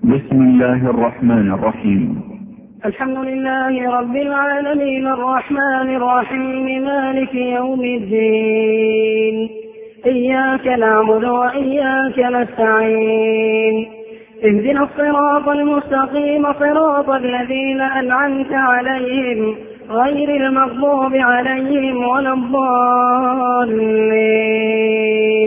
بسم الله الرحمن الرحيم. الحمد لله رب العالمين الرحمن الرحيم مالك يوم الدين. إياك نعبد وإياك نستعين. اهدنا الصراط المستقيم صراط الذين أنعمت عليهم غير المغضوب عليهم ولا الضالين.